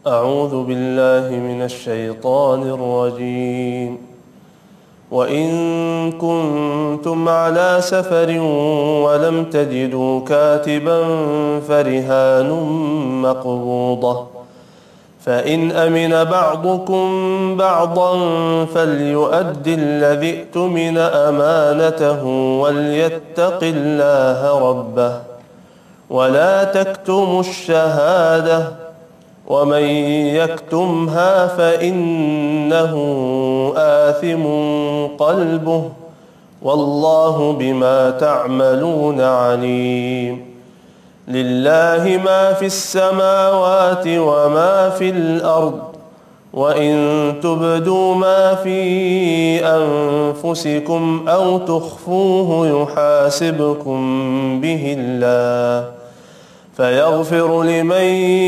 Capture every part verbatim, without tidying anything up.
أعوذ بالله من الشيطان الرجيم وإن كنتم على سفر ولم تجدوا كاتبا فرهان مقبوضة فإن أمن بعضكم بعضا فليؤد الذي اؤتمن أمانته وليتق الله ربه ولا تكتموا الشهادة ومن يكتمها فإنه آثم قلبه والله بما تعملون عليم لله ما في السماوات وما في الأرض وإن تبدوا ما في أنفسكم أو تخفوه يحاسبكم به الله فيغفر لمن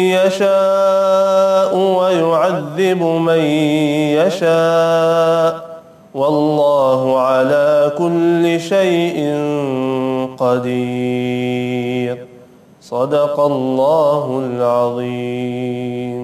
يشاء ويعذب من يشاء والله على كل شيء قدير صدق الله العظيم.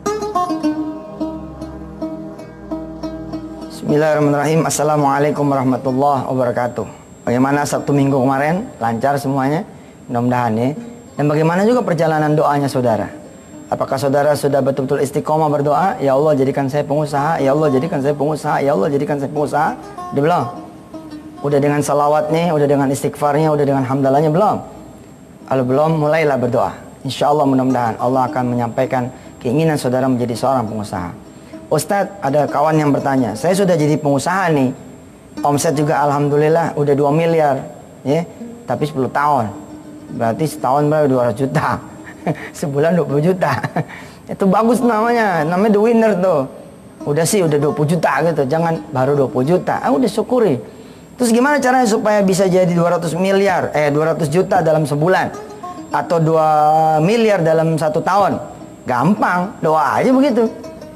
Bismillahirrahmanirrahim. Assalamualaikum warahmatullahi wabarakatuh. Bagaimana Sabtu Minggu kemarin? Lancar semuanya? Mudah-mudahan ya. Dan bagaimana juga perjalanan doanya saudara? Apakah saudara sudah betul-betul istiqomah berdoa? Ya Allah jadikan saya pengusaha, ya Allah jadikan saya pengusaha, ya Allah jadikan saya pengusaha. Udah belum? Udah dengan salawatnya, udah dengan istighfarnya, udah dengan hamdalahnya belum? Kalau belum, mulailah berdoa. Insya Allah mudah-mudahan Allah akan menyampaikan keinginan saudara menjadi seorang pengusaha. Ustadz, ada kawan yang bertanya, saya sudah jadi pengusaha nih, omset juga alhamdulillah udah dua miliar, ya, tapi sepuluh tahun. Berarti setahun berapa? dua ratus juta. Sebulan dua puluh juta. Itu bagus namanya. Namanya the winner tuh. Udah sih udah dua puluh juta gitu. Jangan baru dua puluh juta. Ah udah syukuri. Terus gimana caranya supaya bisa jadi dua ratus miliar? Eh dua ratus juta dalam sebulan. Atau dua miliar dalam satu tahun? Gampang. Doa aja begitu.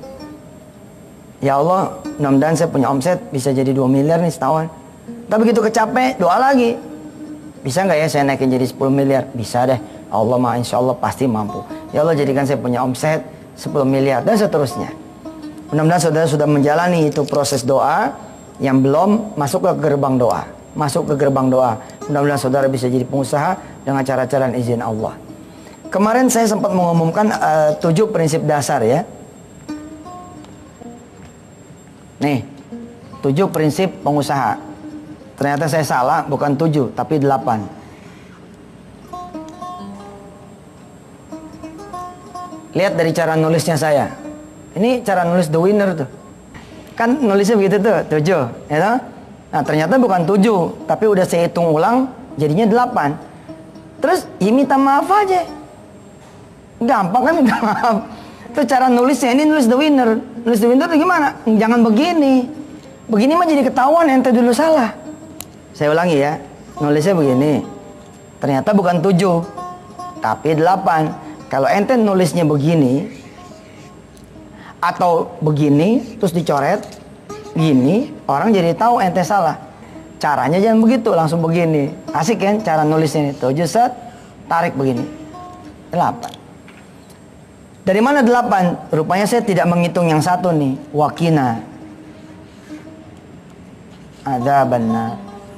Ya Allah, mudah-mudahan saya punya omset bisa jadi dua miliar nih setahun. Tapi begitu kecapek, doa lagi. Bisa nggak ya saya naikin jadi sepuluh miliar? Bisa deh. Allah mah insya Allah pasti mampu. Ya Allah jadikan saya punya omset sepuluh miliar dan seterusnya. Mudah-mudahan saudara sudah menjalani itu proses doa. Yang belum, masuk ke gerbang doa. Masuk ke gerbang doa. Mudah-mudahan saudara bisa jadi pengusaha dengan cara-cara dan izin Allah. Kemarin saya sempat mengumumkan uh, tujuh prinsip dasar ya. Nih, tujuh prinsip pengusaha. Ternyata saya salah, bukan tujuh, tapi delapan. Lihat dari cara nulisnya saya. Ini cara nulis the winner tuh. Kan nulisnya begitu tuh, tujuh. Ya toh? Nah ternyata bukan tujuh, tapi udah saya hitung ulang, jadinya delapan. Terus, ya minta maaf aja. Gampang kan minta maaf. Itu cara nulisnya, ini nulis the winner. Nulis the winner tuh gimana? Jangan begini. Begini mah jadi ketahuan, ente dulu salah. Saya ulangi ya, nulisnya begini. Ternyata bukan tujuh, tapi delapan. Kalau ente nulisnya begini, atau begini, terus dicoret, gini, orang jadi tahu ente salah. Caranya jangan begitu, langsung begini. Asik kan cara nulisnya ini. Tujuh set, tarik begini. Delapan. Dari mana delapan? Rupanya saya tidak menghitung yang satu nih. Wakina. Ada benar.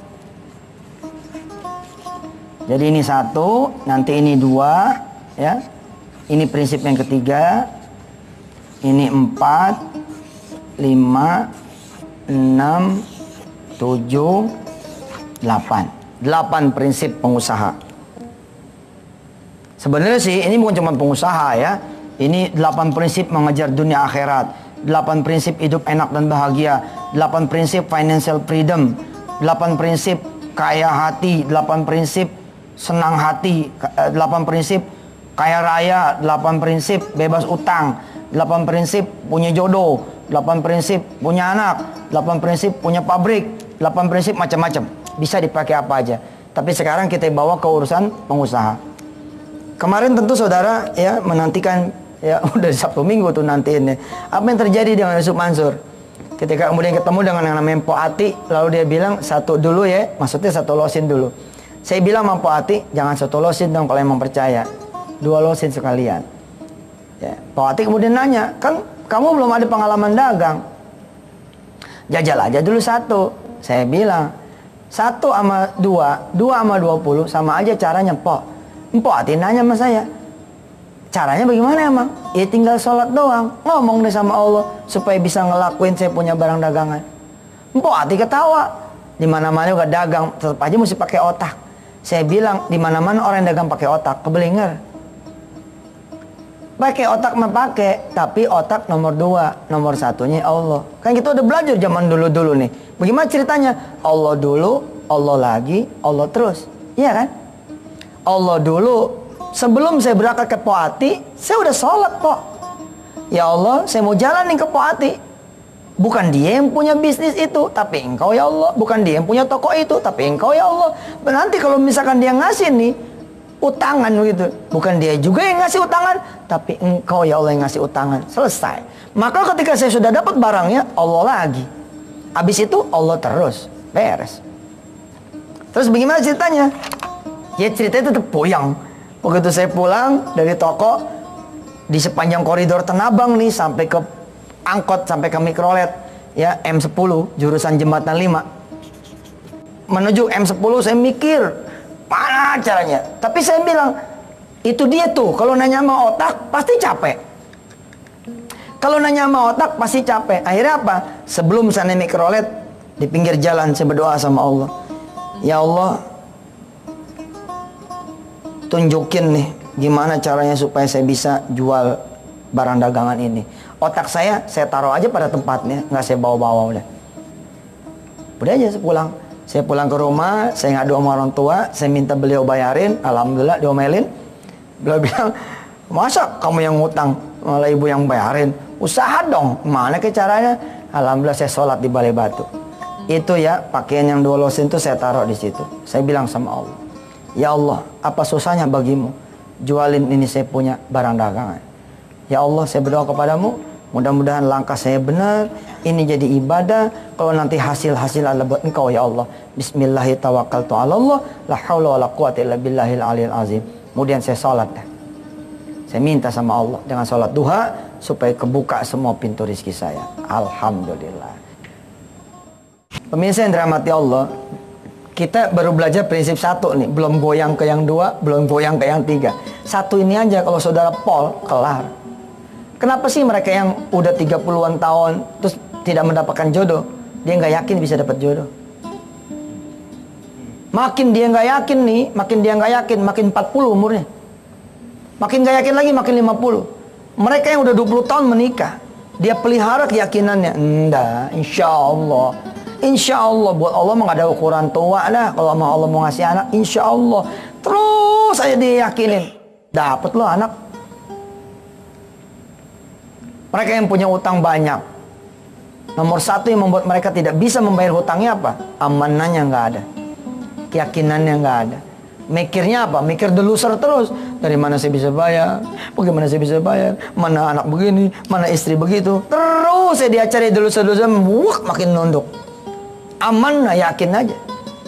Jadi ini satu, nanti ini dua, ya. Ini prinsip yang ketiga. Ini empat, lima, enam, tujuh, delapan. Delapan prinsip pengusaha. Sebenarnya sih ini bukan cuma pengusaha ya. Ini delapan prinsip mengejar dunia akhirat. Delapan prinsip hidup enak dan bahagia. Delapan prinsip financial freedom. Delapan prinsip kaya hati. Delapan prinsip senang hati. Delapan prinsip kaya raya. Delapan prinsip bebas utang. Delapan prinsip punya jodoh. Delapan prinsip punya anak. Delapan prinsip punya pabrik. Delapan prinsip macam-macam. Bisa dipakai apa aja. Tapi sekarang kita bawa ke urusan pengusaha. Kemarin tentu saudara ya menantikan, ya udah Sabtu Minggu tuh nantiin ya. Apa yang terjadi dengan Yusuf Mansur? Ketika kemudian ketemu dengan yang namanya Mpok Ati, lalu dia bilang satu dulu ya, maksudnya satu losin dulu. Saya bilang sama Mpok Ati, jangan satu losin dong kalau emang percaya. Dua losin sekalian. Ya, Pak Wati kemudian nanya, kan kamu belum ada pengalaman dagang, jajal aja dulu satu. Saya bilang, satu sama dua, dua sama dua puluh sama aja caranya, Pak. Pak Wati nanya sama saya, caranya bagaimana emang? Ya tinggal sholat doang, ngomong deh sama Allah supaya bisa ngelakuin saya punya barang dagangan. Pak Wati ketawa, di mana-mana juga dagang, tetap aja mesti pakai otak. Saya bilang, di mana-mana orang yang dagang pakai otak, keblinger. Pakai otak mah pakai, tapi otak nomor dua, nomor satunya Allah. Kan kita udah belajar zaman dulu-dulu nih. Bagaimana ceritanya? Allah dulu, Allah lagi, Allah terus. Iya kan? Allah dulu, sebelum saya berangkat ke Poati, saya udah sholat kok. Ya Allah, saya mau jalan nih ke Poati. Bukan dia yang punya bisnis itu, tapi engkau ya Allah. Bukan dia yang punya toko itu, tapi engkau ya Allah. Nanti kalau misalkan dia ngasih nih utangan begitu, bukan dia juga yang ngasih utangan, tapi engkau ya Allah yang ngasih utangan. Selesai. Maka ketika saya sudah dapat barangnya, Allah lagi. Habis itu Allah terus. Beres. Terus bagaimana ceritanya? Ya ceritanya tetap poyang. Begitu saya pulang dari toko, di sepanjang koridor Tanah Abang nih, sampai ke angkot, sampai ke mikrolet, ya M sepuluh, jurusan Jembatan lima. Menuju M sepuluh saya mikir, mana caranya? Tapi saya bilang, itu dia tuh, kalau nanya sama otak pasti capek. Kalau nanya sama otak pasti capek. Akhirnya apa? Sebelum saya naik mikrolet, di pinggir jalan saya berdoa sama Allah. Ya Allah, tunjukin nih gimana caranya supaya saya bisa jual barang dagangan ini. Otak saya, saya taruh aja pada tempatnya, nggak saya bawa-bawa udah. Udah aja saya pulang. Saya pulang ke rumah, saya ngadu sama orang tua, saya minta beliau bayarin, alhamdulillah diomelin. Beliau bilang, masa kamu yang ngutang, malah ibu yang bayarin? Usaha dong, mana ke caranya? Alhamdulillah saya sholat di Balai Batu. Itu ya, pakaian yang dua losin itu saya taruh di situ. Saya bilang sama Allah, ya Allah, apa susahnya bagimu jualin ini saya punya barang dagangan? Ya Allah, saya berdoa kepadamu, mudah-mudahan langkah saya benar, ini jadi ibadah. Kalau nanti hasil-hasil adalah buat engkau ya Allah. Bismillahirrahmanirrahim, tawakkaltu ala Allah, la haula wala quwwata illa billahil aliyil azim. Kemudian saya sholat dah. Saya minta sama Allah dengan sholat duha supaya kebuka semua pintu rezeki saya. Alhamdulillah. Pemirsa yang dirahmati Allah, kita baru belajar prinsip satu nih, belum goyang ke yang dua, belum goyang ke yang tiga. Satu ini aja kalau saudara pol, kelar. Kenapa sih mereka yang udah tiga puluhan tahun terus tidak mendapatkan jodoh? Dia nggak yakin bisa dapat jodoh. Makin dia nggak yakin nih, makin dia nggak yakin, makin empat puluh umurnya. Makin nggak yakin lagi, makin lima puluh. Mereka yang udah dua puluh tahun menikah, dia pelihara keyakinannya. Enggak, insya Allah. Insya Allah, buat Allah nggak ada ukuran tua lah. Kalau mau Allah mau ngasih anak, insya Allah. Terus saya diyakinin, dapat loh anak. Mereka yang punya utang banyak, nomor satu yang membuat mereka tidak bisa membayar hutangnya apa? Amanahnya nggak ada, keyakinannya nggak ada. Mikirnya apa? Mikir deluser terus. Dari mana saya bisa bayar? Bagaimana saya bisa bayar? Mana anak begini? Mana istri begitu? Terus saya dia cari deluser-deluser, wah makin nunduk. Aman, nah yakin aja.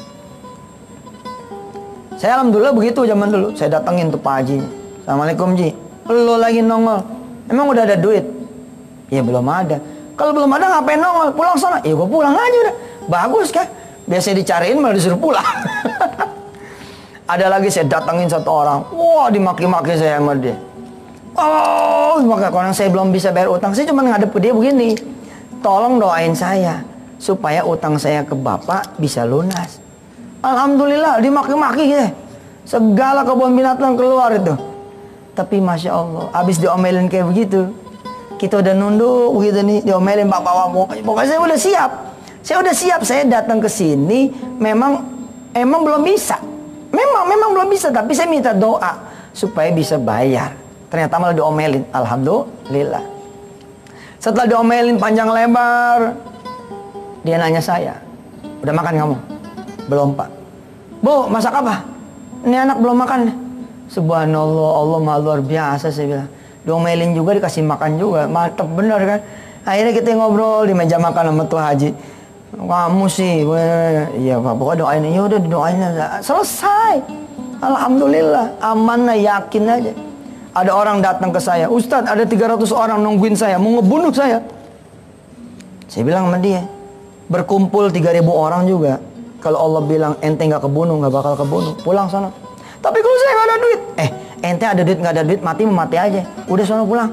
Saya alhamdulillah begitu zaman dulu. Saya datengin tuh Pak Haji. Assalamualaikum Ji. Lo lagi nongol. Emang udah ada duit? Ya belum ada. Kalau belum ada ngapain nongol? Pulang sana. Ya gua pulang aja udah. Bagus kan? Biasanya dicariin malah disuruh pulang. Ada lagi saya datengin satu orang. Wah dimaki-maki saya sama dia. Oh maka orang saya belum bisa bayar utang. Saya cuma ngadep ke dia begini. Tolong doain saya supaya utang saya ke bapak bisa lunas. Alhamdulillah dimaki-maki gitu. Segala kebun binatang keluar itu. Tapi Masya Allah, habis diomelin kayak begitu, kita udah nunduk begitu nih, diomelin bapak-bapak. Pokoknya saya udah siap. Saya udah siap, saya datang ke sini memang emang belum bisa. Memang memang belum bisa, tapi saya minta doa supaya bisa bayar. Ternyata malah diomelin. Alhamdulillah. Setelah diomelin panjang lebar, dia nanya saya, udah makan kamu? Belum Pak. Bu, masak apa? Ini anak belum makan. Subhanallah, Allah maha luar biasa saya bilang. Diomelin juga, dikasih makan juga. Mantap bener kan. Akhirnya kita ngobrol di meja makan sama Tuh Haji. Kamu sih, iya Pak, pokoknya doain. Ya udah doain aja. Selesai. Alhamdulillah, aman lah, yakin aja. Ada orang datang ke saya, Ustadz ada tiga ratus orang nungguin saya, mau ngebunuh saya. Saya bilang sama dia, berkumpul tiga ribu orang juga, kalau Allah bilang ente gak kebunuh, gak bakal kebunuh, pulang sana. Tapi kalau saya gak ada duit, eh ente ada duit gak ada duit, mati mati aja, udah sana pulang.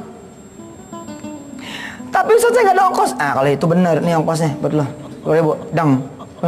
Tapi Ustadz saya gak ada ongkos. Ah kalau itu benar, nih ongkosnya buat lo, dua ribu, dang.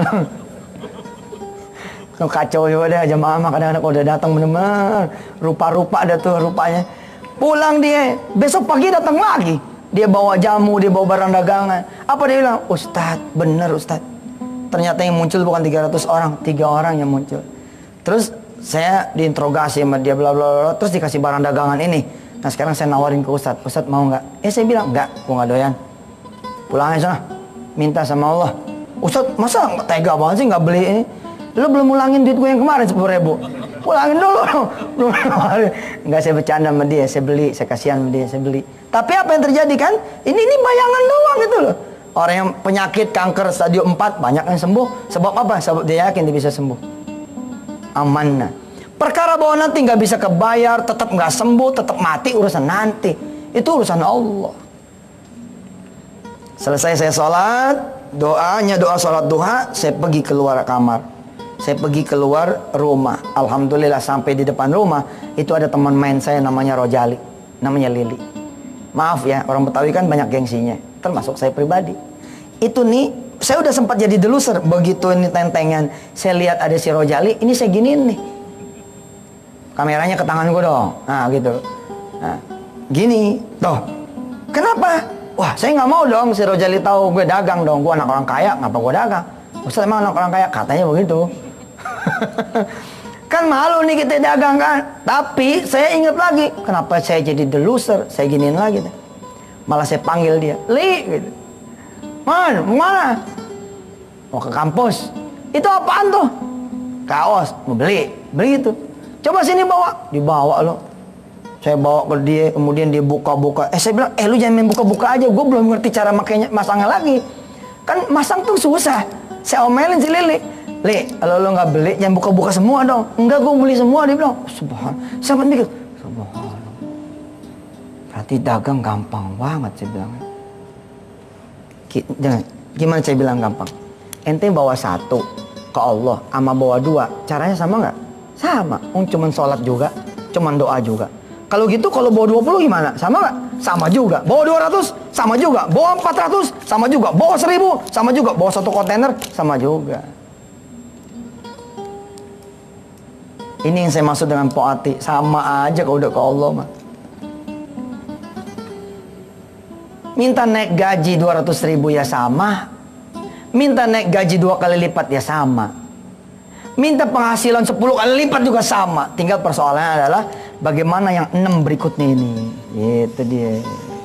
Kacau juga deh jamaah mah, kadang-kadang kalau udah datang bener-bener rupa-rupa ada tuh rupanya. Pulang dia, besok pagi datang lagi. Dia bawa jamu, dia bawa barang dagangan. Apa dia bilang? Ustadz, bener Ustadz. Ternyata yang muncul bukan tiga ratus orang, tiga orang yang muncul. Terus saya diinterogasi sama dia bla bla bla, terus dikasih barang dagangan ini. Nah sekarang saya nawarin ke Ustadz, Ustadz mau nggak? Eh saya bilang enggak, gua nggak doyan. Pulang aja sana, minta sama Allah. Ustadz masa tega banget sih nggak beli ini? Lu belum ulangin duit gue yang kemarin sepuluh ribu. Ulangin dulu. Enggak, saya bercanda sama dia, saya beli, saya kasihan sama dia, saya beli. Tapi apa yang terjadi kan? Ini ini bayangan doang gitu loh. Orang yang penyakit kanker stadium empat banyak yang sembuh. Sebab apa? Sebab dia yakin dia bisa sembuh. Amanah. Perkara bahwa nanti nggak bisa kebayar, tetap nggak sembuh, tetap mati, urusan nanti. Itu urusan Allah. Selesai saya sholat, doanya doa sholat duha, saya pergi keluar kamar. Saya pergi keluar rumah. Alhamdulillah sampai di depan rumah itu ada teman main saya namanya Rojali, namanya Lili. Maaf ya, orang Betawi kan banyak gengsinya, termasuk saya pribadi. Itu nih, saya udah sempat jadi deluser. Begitu ini tentengan, saya lihat ada si Rojali, ini saya giniin nih. Kameranya ke tangan gue dong. Nah gitu. Nah, gini, toh. Kenapa? Wah, saya nggak mau dong si Rojali tahu gue dagang dong. Gue anak orang kaya, ngapa gue dagang? Ustaz emang anak orang kaya? Katanya begitu. Kan malu nih kita dagang kan. Tapi saya ingat lagi, kenapa saya jadi deluser? Saya giniin lagi deh. Malah saya panggil dia, Li gitu. Man, mau mana? Mau ke kampus. Itu apaan tuh? Kaos, mau beli. Beli itu. Coba sini bawa. Dibawa loh. Saya bawa ke dia, kemudian dia buka-buka. Eh saya bilang, eh lu jangan main buka-buka aja. Gue belum ngerti cara makainya, masangnya lagi. Kan masang tuh susah. Saya omelin si Lili. Li, kalau lo nggak beli, jangan buka-buka semua dong. Enggak, gue beli semua. Dia bilang, oh, subhan. Saya mikir, subhan. Berarti dagang gampang banget, saya bilang. Jangan, gimana saya bilang gampang? Ente bawa satu ke Allah, sama bawa dua, caranya sama nggak? Sama. Um, cuman sholat juga, cuman doa juga. Kalau gitu, kalau bawa dua puluh gimana? Sama nggak? Sama juga. Bawa dua ratus, sama juga. Bawa empat ratus, sama juga. Bawa seribu, sama juga. Bawa satu kontainer, sama juga. Ini yang saya maksud dengan poati. Sama aja kalau udah ke Allah mah. Minta naik gaji dua ratus ribu ya sama. Minta naik gaji dua kali lipat ya sama. Minta penghasilan sepuluh kali lipat juga sama. Tinggal persoalannya adalah bagaimana yang enam berikutnya ini. Itu dia.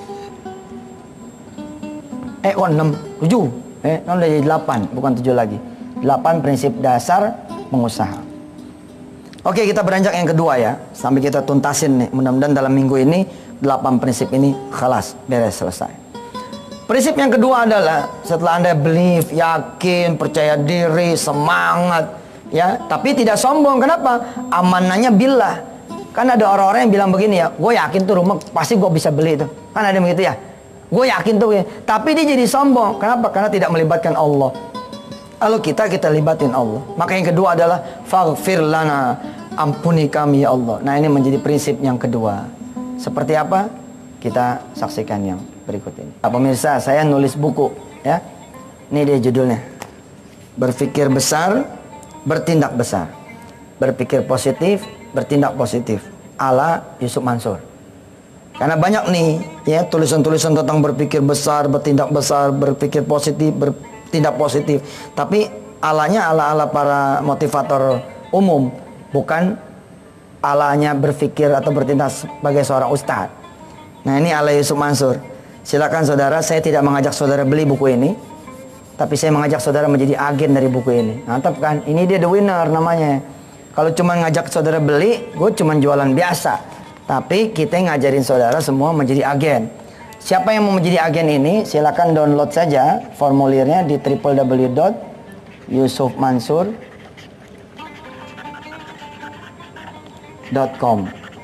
Eh kok enam? tujuh. Eh kan udah jadi delapan, bukan tujuh lagi. delapan prinsip dasar pengusaha. Oke, kita beranjak yang kedua ya. Sampai kita tuntasin nih. Mudah-mudahan dalam minggu ini delapan prinsip ini khalas, beres, selesai. Prinsip yang kedua adalah setelah Anda believe, yakin, percaya diri, semangat, ya, tapi tidak sombong. Kenapa? Amanahnya billah. Kan ada orang-orang yang bilang begini ya, gue yakin tuh rumah pasti gue bisa beli itu. Kan ada begitu ya. Gue yakin tuh, ya. Tapi dia jadi sombong. Kenapa? Karena tidak melibatkan Allah. Kalau kita, kita libatin Allah. Maka yang kedua adalah faghfir lana, ampuni kami ya Allah. Nah ini menjadi prinsip yang kedua. Seperti apa? Kita saksikan yang berikut ini. Nah, pemirsa, saya nulis buku ya. Ini dia judulnya. Berpikir besar, bertindak besar. Berpikir positif, bertindak positif. Ala Yusuf Mansur. Karena banyak nih ya tulisan-tulisan tentang berpikir besar, bertindak besar, berpikir positif, bertindak positif. Tapi alanya ala-ala para motivator umum, bukan alanya berpikir atau bertindak sebagai seorang ustadz. Nah ini ala Yusuf Mansur. Silakan saudara, saya tidak mengajak saudara beli buku ini, tapi saya mengajak saudara menjadi agen dari buku ini. Mantap kan? Ini dia the winner namanya. Kalau cuma ngajak saudara beli, gue cuma jualan biasa. Tapi kita ngajarin saudara semua menjadi agen. Siapa yang mau menjadi agen ini, silakan download saja formulirnya di w w w dot yusuf mansur dot com.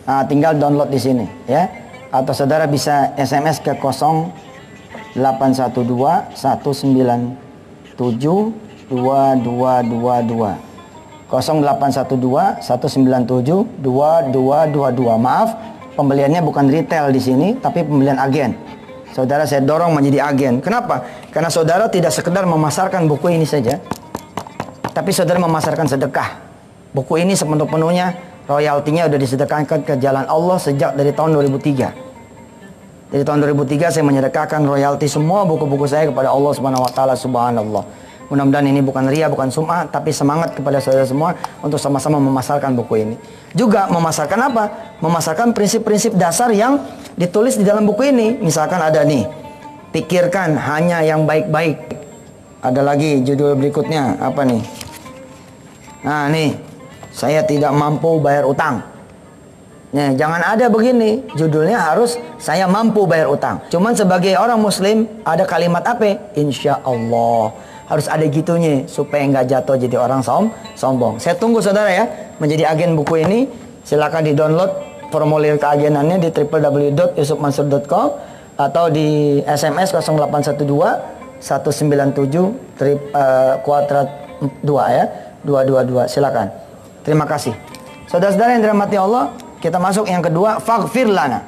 Nah, tinggal download di sini ya. Atau saudara bisa S M S ke nol delapan satu dua satu sembilan tujuh dua dua dua dua. nol delapan satu dua satu sembilan tujuh dua dua dua dua. Maaf, pembeliannya bukan retail di sini, tapi pembelian agen. Saudara saya dorong menjadi agen. Kenapa? Karena saudara tidak sekedar memasarkan buku ini saja, tapi saudara memasarkan sedekah. Buku ini sepenuh-penuhnya royaltinya udah disedekahkan ke jalan Allah sejak dari tahun dua ribu tiga. Dari tahun dua ribu tiga saya menyedekahkan royalti semua buku-buku saya kepada Allah Subhanahu wa taala. Subhanallah. Mudah-mudahan ini bukan ria, bukan sum'ah, tapi semangat kepada saudara semua untuk sama-sama memasarkan buku ini. Juga memasarkan apa? Memasarkan prinsip-prinsip dasar yang ditulis di dalam buku ini. Misalkan ada nih, pikirkan hanya yang baik-baik. Ada lagi judul berikutnya, apa nih? Nah nih, saya tidak mampu bayar utang. Nah, jangan ada begini, judulnya harus saya mampu bayar utang. Cuman sebagai orang muslim, ada kalimat apa? Insya Allah. Harus ada gitunya supaya nggak jatuh jadi orang som sombong. Saya tunggu saudara ya menjadi agen buku ini. Silakan di download formulir keagenannya di w w w dot yusuf mansur dot com atau di S M S nol delapan satu dua satu sembilan tujuh kuadrat dua ya dua dua dua. Silakan. Terima kasih. Saudara-saudara yang dirahmati Allah, kita masuk yang kedua, faghfir lana.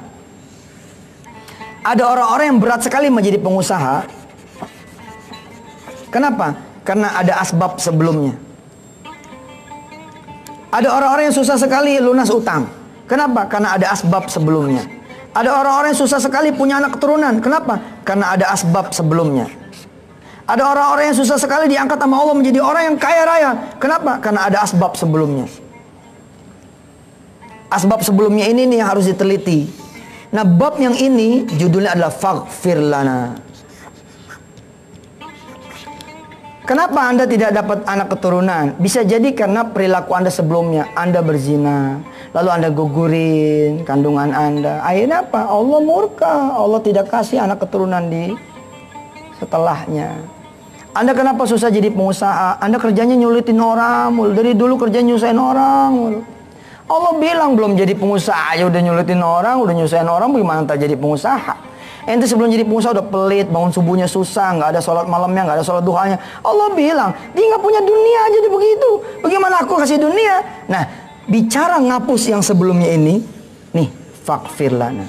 Ada orang-orang yang berat sekali menjadi pengusaha. Kenapa? Karena ada asbab sebelumnya. Ada orang-orang yang susah sekali lunas utang. Kenapa? Karena ada asbab sebelumnya. Ada orang-orang yang susah sekali punya anak keturunan. Kenapa? Karena ada asbab sebelumnya. Ada orang-orang yang susah sekali diangkat sama Allah menjadi orang yang kaya raya. Kenapa? Karena ada asbab sebelumnya. Asbab sebelumnya ini nih yang harus diteliti. Nah, bab yang ini judulnya adalah faghfir lana. Kenapa Anda tidak dapat anak keturunan? Bisa jadi karena perilaku Anda sebelumnya. Anda berzina, lalu Anda gugurin kandungan Anda. Akhirnya apa? Allah murka. Allah tidak kasih anak keturunan di setelahnya. Anda kenapa susah jadi pengusaha? Anda kerjanya nyulitin orang mulu. Dari dulu kerja nyusahin orang mulu. Allah bilang belum jadi pengusaha aja udah nyulitin orang, udah nyusahin orang, bagaimana tak jadi pengusaha? Ente sebelum jadi pengusaha udah pelit, bangun subuhnya susah, nggak ada sholat malamnya, nggak ada sholat duhanya. Allah bilang, dia nggak punya dunia aja dia begitu. Bagaimana aku kasih dunia? Nah, bicara ngapus yang sebelumnya ini, nih, faghfir lana.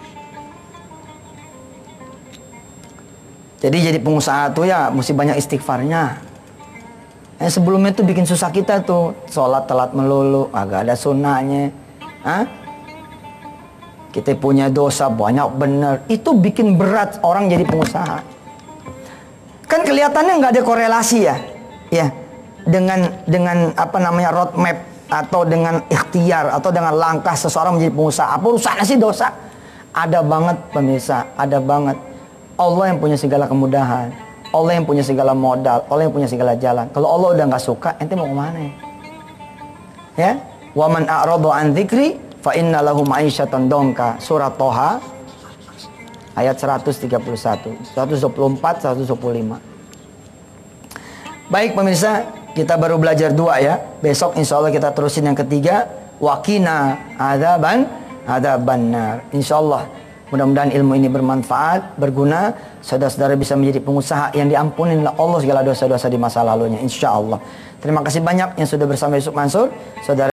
Jadi jadi pengusaha tuh ya mesti banyak istighfarnya. Eh, sebelumnya tuh bikin susah kita tuh, sholat telat melulu, agak ada sunnahnya. Hah? Kita punya dosa banyak bener. Itu bikin berat orang jadi pengusaha. Kan kelihatannya nggak ada korelasi ya, ya dengan dengan apa namanya roadmap atau dengan ikhtiar atau dengan langkah seseorang menjadi pengusaha. Apa urusannya sih dosa? Ada banget pemirsa, ada banget. Allah yang punya segala kemudahan, Allah yang punya segala modal, Allah yang punya segala jalan. Kalau Allah udah nggak suka, ente mau kemana ya? Ya, wa man a'rada an dzikri fa inna lahu ma'isyatan dongka. Surat Toha ayat seratus tiga puluh satu, seratus dua puluh empat, seratus dua puluh lima. Baik pemirsa, kita baru belajar dua ya. Besok insya Allah kita terusin yang ketiga, waqina adzaban adzabannar. Insya Allah mudah-mudahan ilmu ini bermanfaat, berguna. Saudara-saudara bisa menjadi pengusaha yang diampuni oleh Allah segala dosa-dosa di masa lalunya, insya Allah. Terima kasih banyak yang sudah bersama Yusuf Mansur. Saudara